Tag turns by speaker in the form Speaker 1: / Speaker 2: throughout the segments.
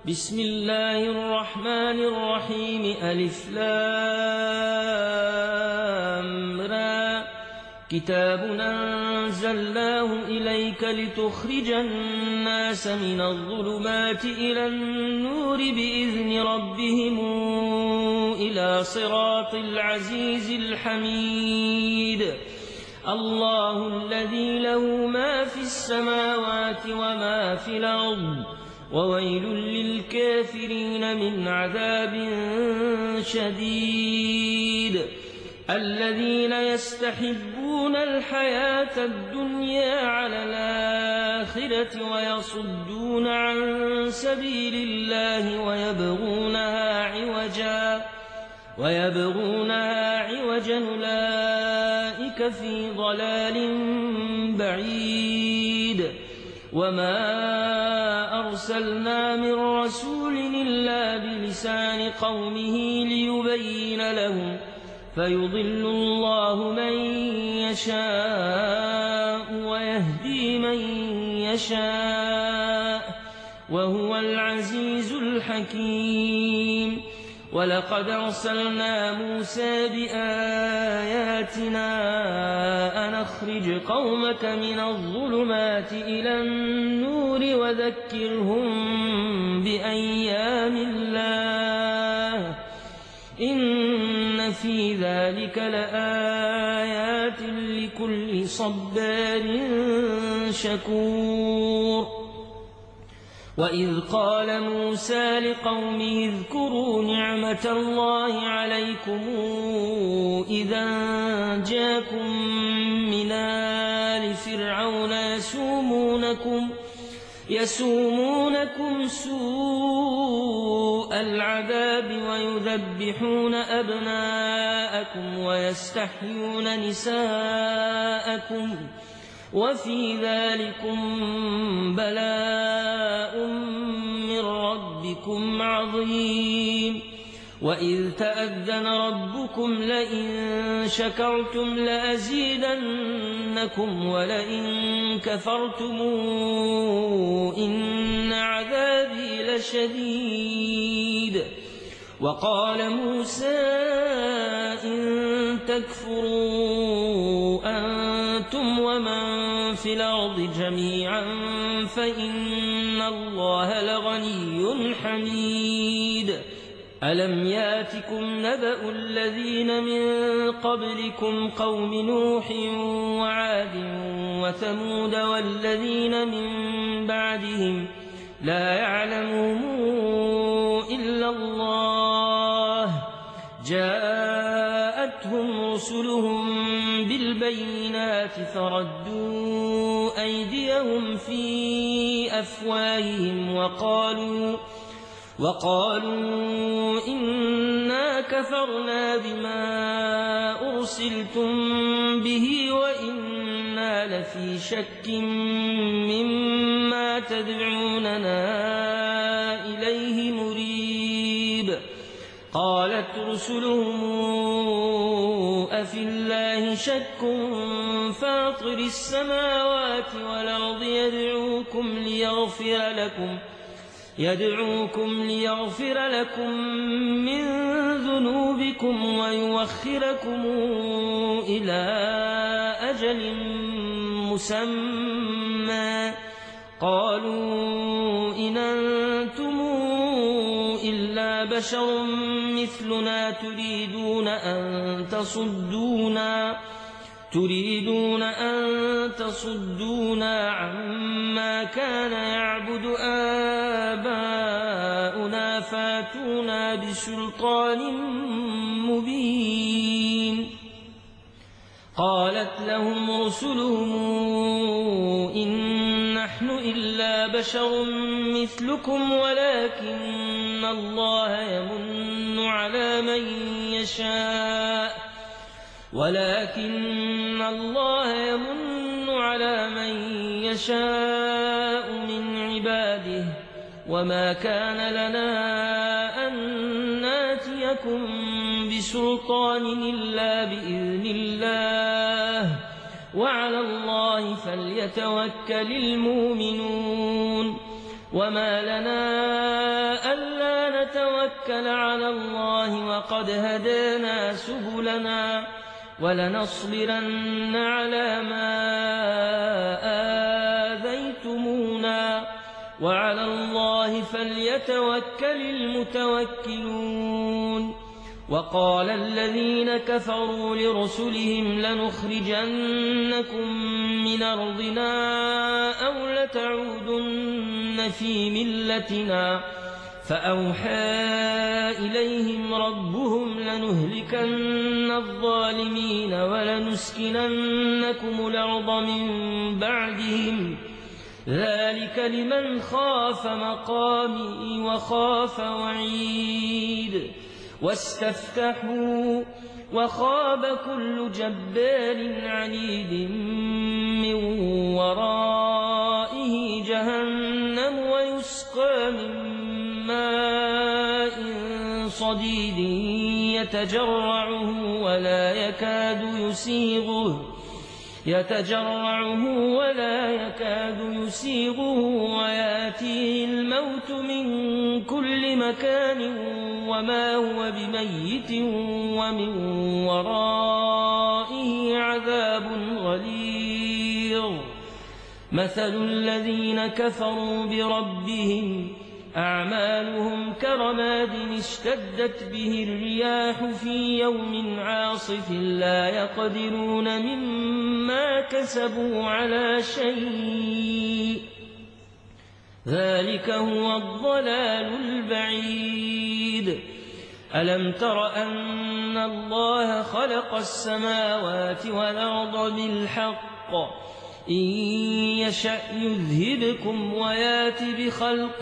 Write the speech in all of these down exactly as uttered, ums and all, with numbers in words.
Speaker 1: بسم الله الرحمن الرحيم ألف لام را كتاب أنزلناه إليك لتخرج الناس من الظلمات إلى النور بإذن ربهم إلى صراط العزيز الحميد الله الذي له ما في السماوات وما في الأرض وويل للكافرين من عذاب شديد الذين يستحبون الحياة الدنيا على الآخرة ويصدون عن سبيل الله ويبغونها عوجا ويبغونها عوجا أولئك في ضلال بعيد وما أرسلنا من رسول إلا بلسان قومه ليبين لهم فيضل الله من يشاء ويهدي من يشاء وهو العزيز الحكيم ولقد أرسلنا موسى بآياتنا أن أخرج قومك من الظلمات إلى النور وذكرهم بأيام الله إن في ذلك لآيات لكل صبار شكور وإذ قال موسى لقومه اذكروا نعمة الله عليكم إذا جاءكم من آل فرعون يسومونكم يسومونكم سوء العذاب ويذبحون أبناءكم ويستحيون نساءكم وفي ذلكم بلاء من ربكم عظيم وإذ تأذن ربكم لئن شكرتم لأزيدنكم ولئن كفرتم إن عذابي لشديد وقال موسى إن تكفروا أنتم ومن في الأرض جميعا فإن الله لغني حميد ألم ياتكم نبأ الذين من قبلكم قوم نوح وعاد وثمود والذين من بعدهم لا يعلمهم إلا الله جاءتهم رسلهم بالبينات فردوا أيديهم في أفواههم وقالوا وقالوا إنا كفرنا بما أرسلتم به وإنا لفي شك مما تدعوننا إليه مريب قالت رسلهم أفي الله شك فاطر السماوات والأرض يدعوكم ليغفر لكم يدعوكم ليغفر لكم من ذنوبكم ويوخركم إلى أجل مسمى قالوا إن أنتم إلا بشر مثلنا تريدون أن تصدونا تريدون أن تصدونا عما كان يعبد آباؤنا فاتونا بسلطان مبين قالت لهم رسلهم إن نحن إلا بشر مثلكم ولكن الله يمن على من يشاء ولكن الله يمن على من يشاء من عباده وما كان لنا أن ناتيكم بسلطان إلا بإذن الله وعلى الله فليتوكل المؤمنون وما لنا فلنتوكل على الله وقد هدانا سبلنا ولنصبرن على ما آذيتمونا وعلى الله فليتوكل المتوكلون. وقال الذين كفروا لرسلهم لنخرجنكم من أرضنا أو لتعودن في ملتنا فأوحى إليهم ربهم لنهلكن الظالمين ولنسكننكم الأرض من بعدهم ذلك لمن خاف مقامي وخاف وعيد. واستفتحوا وخاب كل جبار عنيد من ورائه جهنم ويسقى من ماء صديد يتجرعه ولا يكاد يسيغه يتجرعه ولا يكاد يسيغه ويأتيه الموت من كل مكان وما هو بميت ومن ورائه عذاب غليظ. مثل الذين كفروا بربهم أعمالهم كرماد اشتدت به الرياح في يوم عاصف لا يقدرون مما كسبوا على شيء ذلك هو الضلال البعيد. ألم تر أن الله خلق السماوات والأرض بالحق إن يشأ يذهبكم ويات بخلق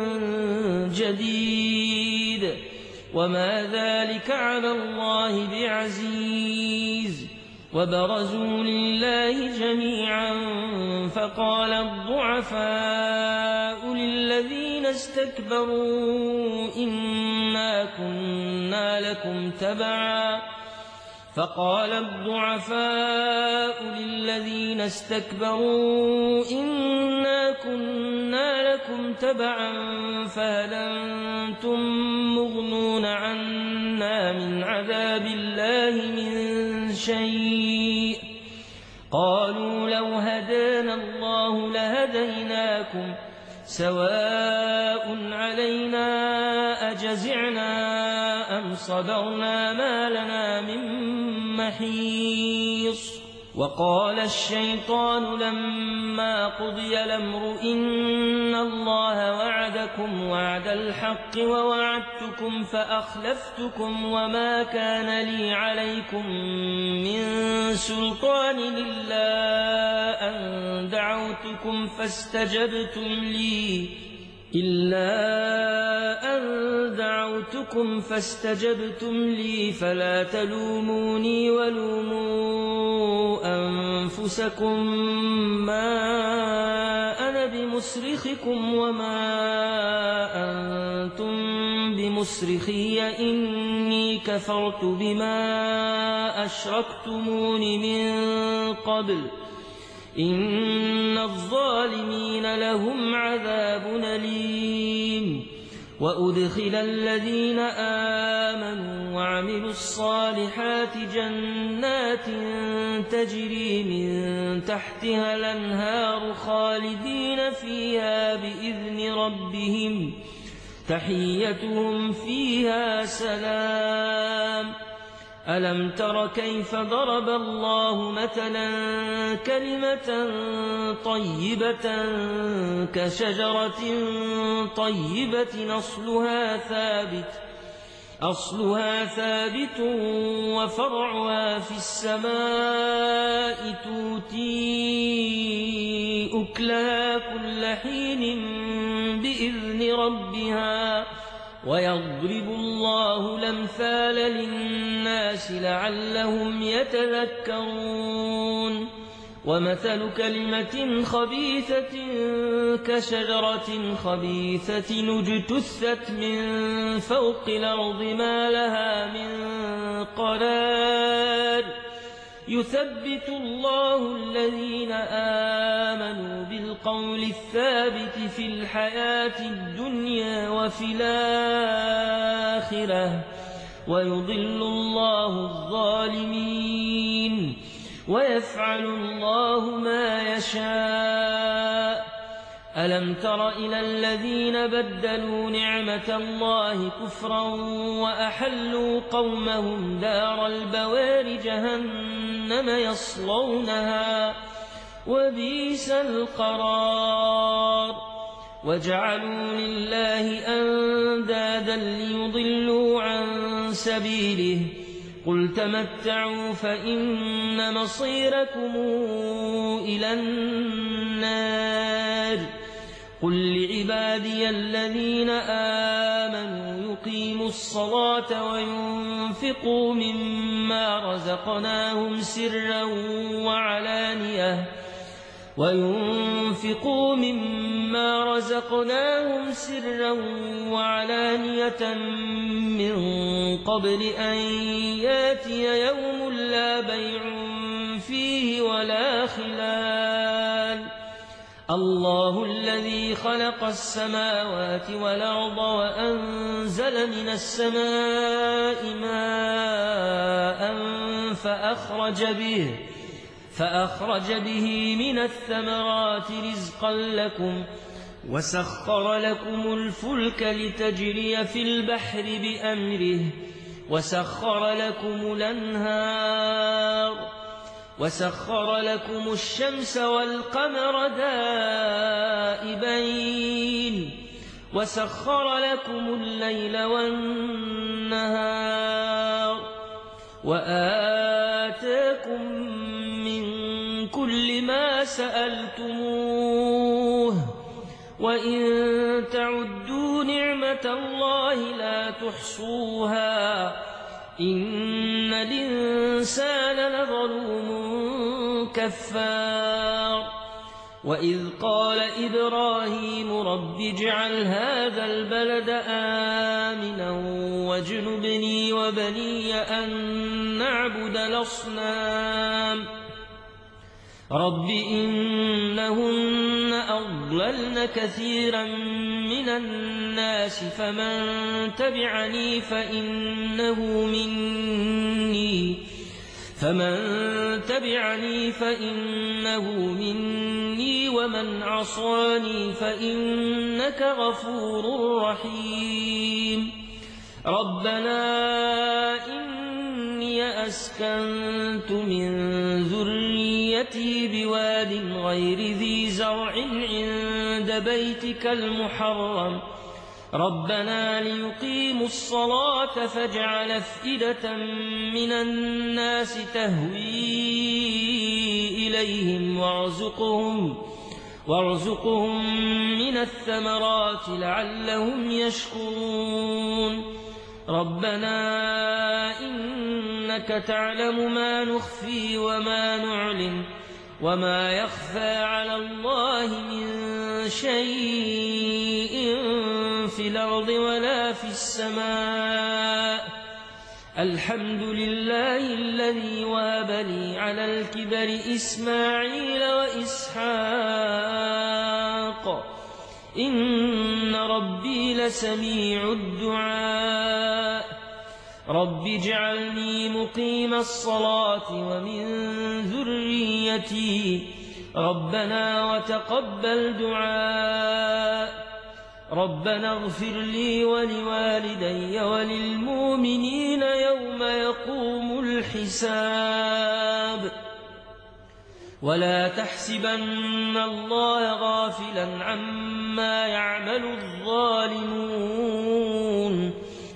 Speaker 1: جديد وما ذلك على الله بعزيز. وبرزوا لله جميعا فقال الضعفاء للذين استكبروا إنا كنا لكم تبعا فقال الضعفاء للذين استكبروا إنا كنا لكم تبعا فهل أنتم مغنون عنا من عذاب الله من شيء قالوا لو هدانا الله لهديناكم سواء علينا أجزعنا أم صبرنا ما لنا من محيص. وقال الشيطان لما قضي الأمر إن الله وعدكم وعد الحق ووعدتكم فأخلفتكم وما كان لي عليكم من سلطان إلا أن دعوتكم فاستجبتم لي إلا أن دعوتكم فاستجبتم لي فلا تلوموني ولوموا أنفسكم ما أنا بمصرخكم وما أنتم بمصرخي إني كفرت بما أشركتمون من قبل إن الظالمين لهم عذاب أليم. وأدخل الذين آمنوا وعملوا الصالحات جنات تجري من تحتها الأنهار خالدين فيها بإذن ربهم تحيتهم فيها سلام. ألم تر كيف ضرب الله مثلا كلمة طيبة كشجرة طيبة أصلها ثابت أصلها ثابت وفرعها في السماء تؤتي أكلها كل حين بإذن ربها ويضرب الله الأمثال للناس لعلهم يتذكرون. ومثل كلمة خبيثة كشجرة خبيثة اجتثت من فوق الأرض ما لها من قرار يثبت الله الذين آمنوا بالقول الثابت في الحياة الدنيا وفي الآخرة الآخرة ويضل الله الظالمين ويفعل الله ما يشاء. ألم تر إلى الذين بدلوا نعمة الله كفرا وأحلوا قومهم دار البوار جهنم يصلونها وبئس القرار. وجعلوا لله أندادا ليضلوا عن سبيله قل تمتعوا فإن مصيركم إلى النار. قل لعبادي الذين آمنوا يقيموا الصلاة وينفقوا مما رزقناهم سرا وعلانية وينفقوا مما رزقناهم سرا وعلانية من قبل أن ياتي يوم لا بيع فيه ولا خلال. الله الذي خلق السماوات والأرض وأنزل من السماء ماء فأخرج به فأخرج به من الثمرات رزقا لكم وسخر لكم الفلك لتجري في البحر بأمره وسخر لكم الأنهار وسخر لكم الشمس والقمر دائبين وسخر لكم الليل والنهار وآتاكم من كل ما سألتموه وإن تعدوا نعمة الله لا تحصوها إن الإنسان لظلوم كفار. وإذ قال إبراهيم رب اجعل هذا البلد آمنا واجنبني وبني أن نعبد الأصنام رب إنهن أضللن كثيرا من الناس فمن تبعني فإنه مني فمن تبعني فإنه مني ومن عصاني فإنك غفور رحيم. ربنا إني أسكنت من ذريتي بواد غير ذي زرع عند بيتك المحرم ربنا ليقيموا الصلاة فاجعل أفئدة من الناس تهوي إليهم وارزقهم وارزقهم من الثمرات لعلهم يشكرون. ربنا إنك تعلم ما نخفي وما نعلن وما يخفى على الله من شيء في الأرض ولا في السماء. الحمد لله الذي وهب لي على الكبر إسماعيل وإسحاق إن ربي لسميع الدعاء. رب اجعلني مقيم الصلاة ومن ذريتي ربنا وتقبل دعاء. ربنا اغفر لي ولوالدي وللمؤمنين يوم يقوم الحساب. ولا تحسبن الله غافلا عما يعمل الظالمون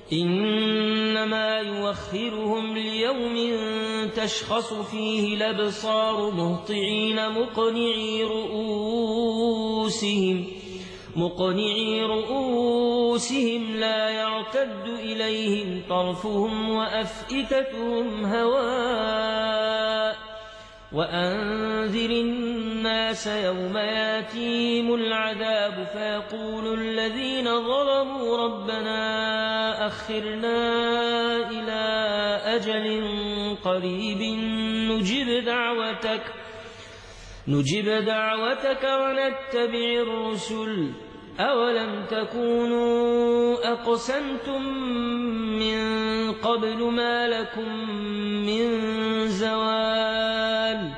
Speaker 1: إنما يوخرهم ليوم تشخص فيه الأبصار مهطعين مقنعي رؤوسهم مقنعي رؤوسهم لا يرتد إليهم طرفهم وأفئدتهم هواء. وأنذر الناس يوم ياتيهم العذاب فيقول الذين ظلموا ربنا أخرنا إلى أجل قريب نجب دعوتك نجب دعوتك ونتبع الرسل أولم تكونوا أقل أقسمتم من قبل ما لكم من زوال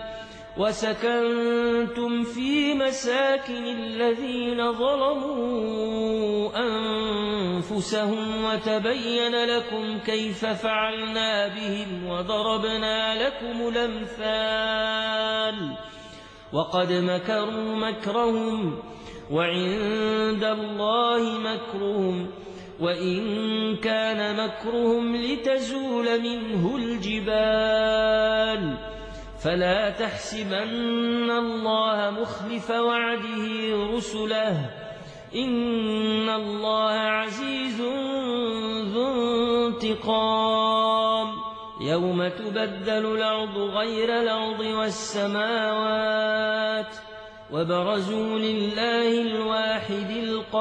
Speaker 1: وسكنتم في مساكن الذين ظلموا أنفسهم وتبين لكم كيف فعلنا بهم وضربنا لكم الأمثال وقد مكروا مكرهم وعند الله مكرهم وإن كان مكرهم لتزول منه الجبال فلا تحسبن الله مخلف وعده رسله إن الله عزيز ذو انتقام يوم تبدل الأرض غير الأرض والسماوات وبرزوا لله الواحد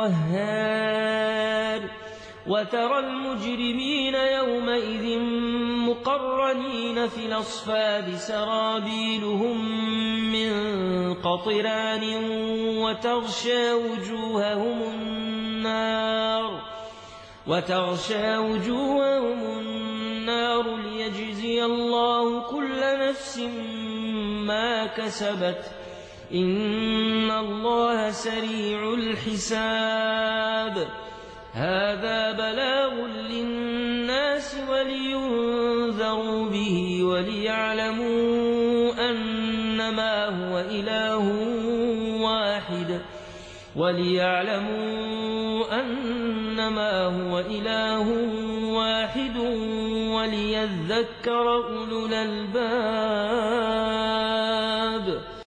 Speaker 1: القهار وترى المجرمين يومئذ مقرنين في الأصفاد سرابيلهم من قطران وتغشى وجوههم النار وتغشى وجوههم النار ليجزي الله كل نفس ما كسبت إن الله سريع الحساب هذا بلاغ للناس ولينذروا به وليعلموا أنما هو إله واحد وليعلموا أنما هو إله واحد وليذكر أولو الألباب